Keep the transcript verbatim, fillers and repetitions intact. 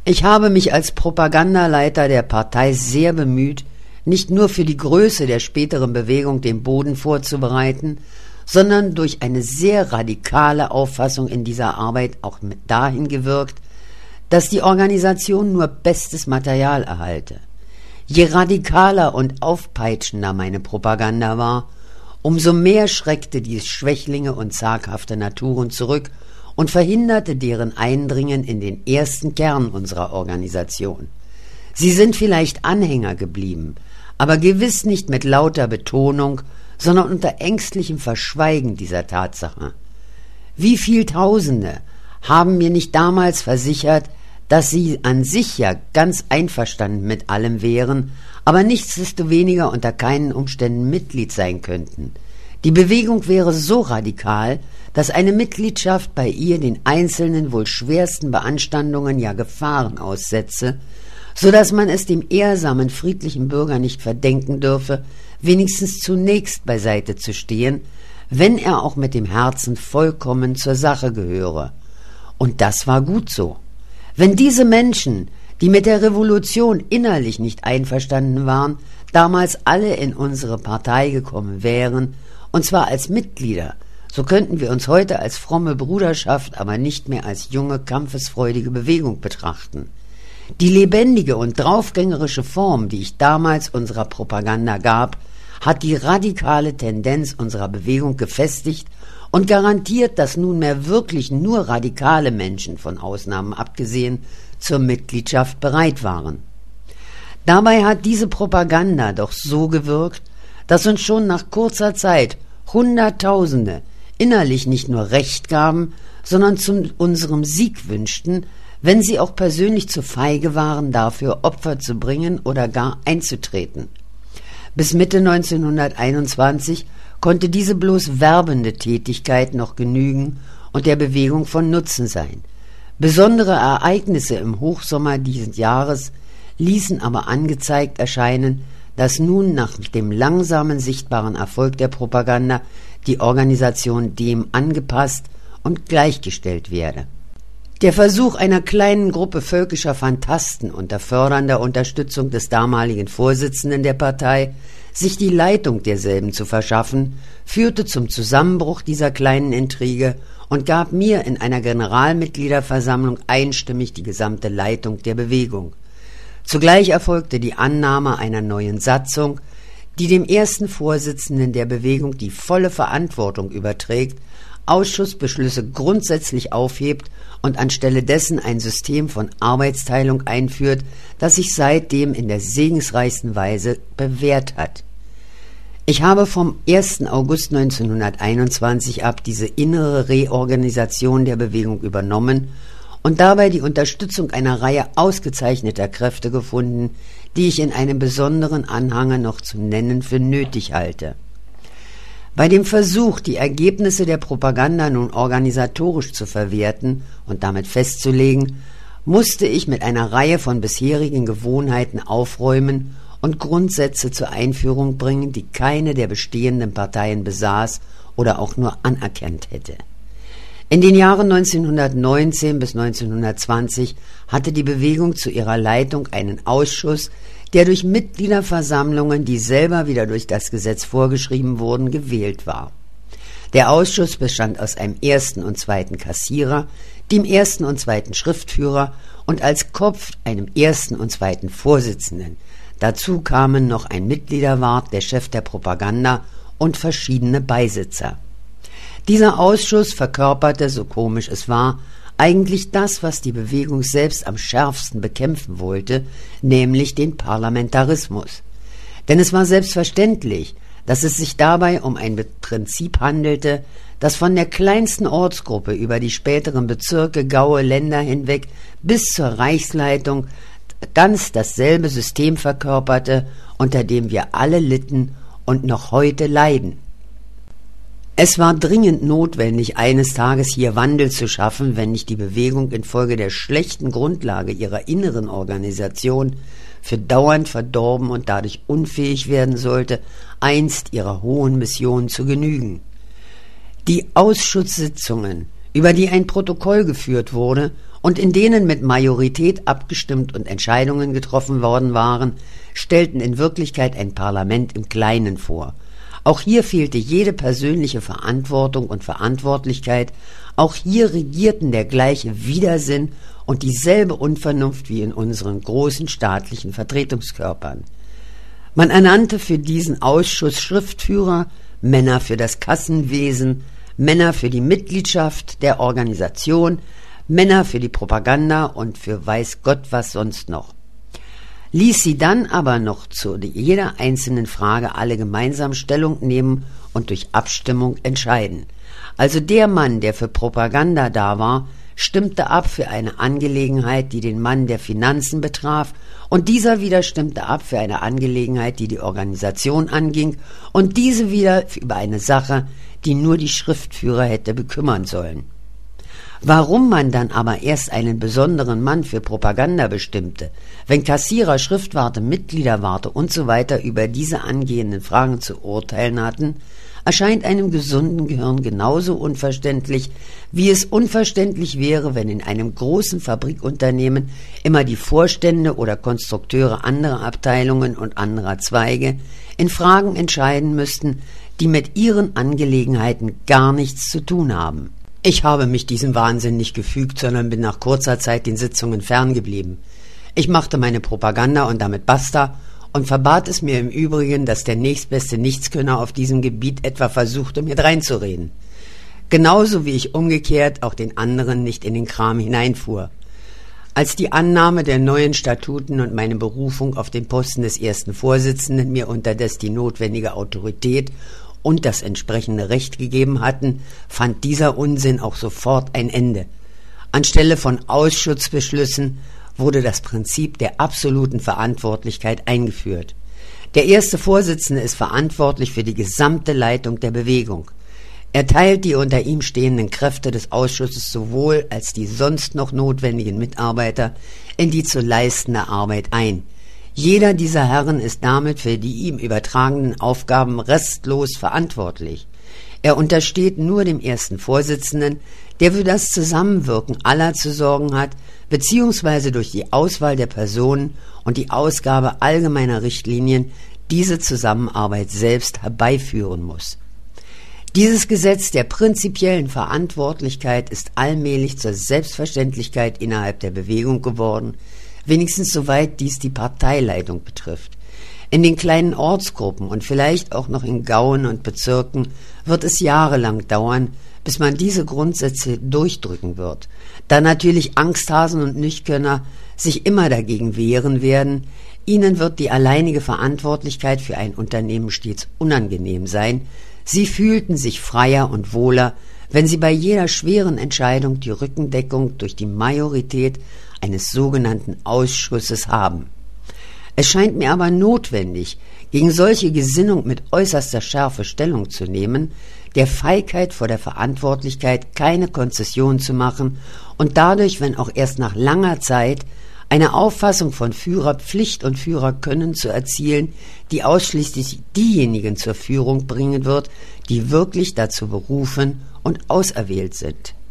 Ich habe mich als Propagandaleiter der Partei sehr bemüht, nicht nur für die Größe der späteren Bewegung den Boden vorzubereiten, sondern durch eine sehr radikale Auffassung in dieser Arbeit auch mit dahin gewirkt, dass die Organisation nur bestes Material erhalte. Je radikaler und aufpeitschender meine Propaganda war, umso mehr schreckte die Schwächlinge und zaghafte Naturen zurück und verhinderte deren Eindringen in den ersten Kern unserer Organisation. Sie sind vielleicht Anhänger geblieben, aber gewiss nicht mit lauter Betonung, sondern unter ängstlichem Verschweigen dieser Tatsache. Wie viel Tausende haben mir nicht damals versichert, dass sie an sich ja ganz einverstanden mit allem wären, aber nichtsdestoweniger unter keinen Umständen Mitglied sein könnten. Die Bewegung wäre so radikal, dass eine Mitgliedschaft bei ihr den einzelnen wohl schwersten Beanstandungen, ja Gefahren aussetze, so dass man es dem ehrsamen, friedlichen Bürger nicht verdenken dürfe, wenigstens zunächst beiseite zu stehen, wenn er auch mit dem Herzen vollkommen zur Sache gehöre. Und das war gut so. Wenn diese Menschen, die mit der Revolution innerlich nicht einverstanden waren, damals alle in unsere Partei gekommen wären, und zwar als Mitglieder, so könnten wir uns heute als fromme Bruderschaft, aber nicht mehr als junge, kampfesfreudige Bewegung betrachten. Die lebendige und draufgängerische Form, die ich damals unserer Propaganda gab, hat die radikale Tendenz unserer Bewegung gefestigt und garantiert, dass nunmehr wirklich nur radikale Menschen, von Ausnahmen abgesehen, zur Mitgliedschaft bereit waren. Dabei hat diese Propaganda doch so gewirkt, dass uns schon nach kurzer Zeit Hunderttausende innerlich nicht nur Recht gaben, sondern zu unserem Sieg wünschten, wenn sie auch persönlich zu feige waren, dafür Opfer zu bringen oder gar einzutreten. Bis Mitte neunzehnhunderteinundzwanzig konnte diese bloß werbende Tätigkeit noch genügen und der Bewegung von Nutzen sein. Besondere Ereignisse im Hochsommer dieses Jahres ließen aber angezeigt erscheinen, dass nun nach dem langsamen sichtbaren Erfolg der Propaganda die Organisation dem angepasst und gleichgestellt werde. Der Versuch einer kleinen Gruppe völkischer Phantasten unter fördernder Unterstützung des damaligen Vorsitzenden der Partei, sich die Leitung derselben zu verschaffen, führte zum Zusammenbruch dieser kleinen Intrige und gab mir in einer Generalmitgliederversammlung einstimmig die gesamte Leitung der Bewegung. Zugleich erfolgte die Annahme einer neuen Satzung, die dem ersten Vorsitzenden der Bewegung die volle Verantwortung überträgt, Ausschussbeschlüsse grundsätzlich aufhebt und anstelle dessen ein System von Arbeitsteilung einführt, das sich seitdem in der segensreichsten Weise bewährt hat. Ich habe vom ersten August neunzehnhunderteinundzwanzig ab diese innere Reorganisation der Bewegung übernommen und dabei die Unterstützung einer Reihe ausgezeichneter Kräfte gefunden, die ich in einem besonderen Anhange noch zu nennen für nötig halte. Bei dem Versuch, die Ergebnisse der Propaganda nun organisatorisch zu verwerten und damit festzulegen, musste ich mit einer Reihe von bisherigen Gewohnheiten aufräumen und Grundsätze zur Einführung bringen, die keine der bestehenden Parteien besaß oder auch nur anerkannt hätte. In den Jahren neunzehnhundertneunzehn bis neunzehnhundertzwanzig hatte die Bewegung zu ihrer Leitung einen Ausschuss, der durch Mitgliederversammlungen, die selber wieder durch das Gesetz vorgeschrieben wurden, gewählt war. Der Ausschuss bestand aus einem ersten und zweiten Kassierer, dem ersten und zweiten Schriftführer und als Kopf einem ersten und zweiten Vorsitzenden. Dazu kamen noch ein Mitgliederwart, der Chef der Propaganda und verschiedene Beisitzer. Dieser Ausschuss verkörperte, so komisch es war, eigentlich das, was die Bewegung selbst am schärfsten bekämpfen wollte, nämlich den Parlamentarismus. Denn es war selbstverständlich, dass es sich dabei um ein Prinzip handelte, das von der kleinsten Ortsgruppe über die späteren Bezirke, Gaue, Länder hinweg bis zur Reichsleitung ganz dasselbe System verkörperte, unter dem wir alle litten und noch heute leiden. Es war dringend notwendig, eines Tages hier Wandel zu schaffen, wenn nicht die Bewegung infolge der schlechten Grundlage ihrer inneren Organisation für dauernd verdorben und dadurch unfähig werden sollte, einst ihrer hohen Mission zu genügen. Die Ausschusssitzungen, über die ein Protokoll geführt wurde und in denen mit Majorität abgestimmt und Entscheidungen getroffen worden waren, stellten in Wirklichkeit ein Parlament im Kleinen vor. Auch hier fehlte jede persönliche Verantwortung und Verantwortlichkeit, auch hier regierten der gleiche Widersinn und dieselbe Unvernunft wie in unseren großen staatlichen Vertretungskörpern. Man ernannte für diesen Ausschuss Schriftführer, Männer für das Kassenwesen, Männer für die Mitgliedschaft der Organisation, Männer für die Propaganda und für weiß Gott was sonst noch. Ließ sie dann aber noch zu jeder einzelnen Frage alle gemeinsam Stellung nehmen und durch Abstimmung entscheiden. Also der Mann, der für Propaganda da war, stimmte ab für eine Angelegenheit, die den Mann der Finanzen betraf, und dieser wieder stimmte ab für eine Angelegenheit, die die Organisation anging, und diese wieder über eine Sache, die nur die Schriftführer hätte bekümmern sollen. Warum man dann aber erst einen besonderen Mann für Propaganda bestimmte, wenn Kassierer, Schriftwarte, Mitgliederwarte und so weiter über diese angehenden Fragen zu urteilen hatten, erscheint einem gesunden Gehirn genauso unverständlich, wie es unverständlich wäre, wenn in einem großen Fabrikunternehmen immer die Vorstände oder Konstrukteure anderer Abteilungen und anderer Zweige in Fragen entscheiden müssten, die mit ihren Angelegenheiten gar nichts zu tun haben. Ich habe mich diesem Wahnsinn nicht gefügt, sondern bin nach kurzer Zeit den Sitzungen ferngeblieben. Ich machte meine Propaganda und damit basta und verbat es mir im Übrigen, dass der nächstbeste Nichtskönner auf diesem Gebiet etwa versuchte, mir dreinzureden. Genauso wie ich umgekehrt auch den anderen nicht in den Kram hineinfuhr. Als die Annahme der neuen Statuten und meine Berufung auf den Posten des ersten Vorsitzenden mir unterdes die notwendige Autorität und das entsprechende Recht gegeben hatten, fand dieser Unsinn auch sofort ein Ende. Anstelle von Ausschussbeschlüssen wurde das Prinzip der absoluten Verantwortlichkeit eingeführt. Der erste Vorsitzende ist verantwortlich für die gesamte Leitung der Bewegung. Er teilt die unter ihm stehenden Kräfte des Ausschusses sowohl als die sonst noch notwendigen Mitarbeiter in die zu leistende Arbeit ein. Jeder dieser Herren ist damit für die ihm übertragenen Aufgaben restlos verantwortlich. Er untersteht nur dem ersten Vorsitzenden, der für das Zusammenwirken aller zu sorgen hat, beziehungsweise durch die Auswahl der Personen und die Ausgabe allgemeiner Richtlinien diese Zusammenarbeit selbst herbeiführen muss. Dieses Gesetz der prinzipiellen Verantwortlichkeit ist allmählich zur Selbstverständlichkeit innerhalb der Bewegung geworden, wenigstens soweit dies die Parteileitung betrifft. In den kleinen Ortsgruppen und vielleicht auch noch in Gauen und Bezirken wird es jahrelang dauern, bis man diese Grundsätze durchdrücken wird, da natürlich Angsthasen und Nichtkönner sich immer dagegen wehren werden. Ihnen wird die alleinige Verantwortlichkeit für ein Unternehmen stets unangenehm sein. Sie fühlten sich freier und wohler, wenn sie bei jeder schweren Entscheidung die Rückendeckung durch die Majorität eines sogenannten Ausschusses haben. Es scheint mir aber notwendig, gegen solche Gesinnung mit äußerster Schärfe Stellung zu nehmen, der Feigheit vor der Verantwortlichkeit keine Konzession zu machen und dadurch, wenn auch erst nach langer Zeit, eine Auffassung von Führerpflicht und Führerkönnen zu erzielen, die ausschließlich diejenigen zur Führung bringen wird, die wirklich dazu berufen und auserwählt sind.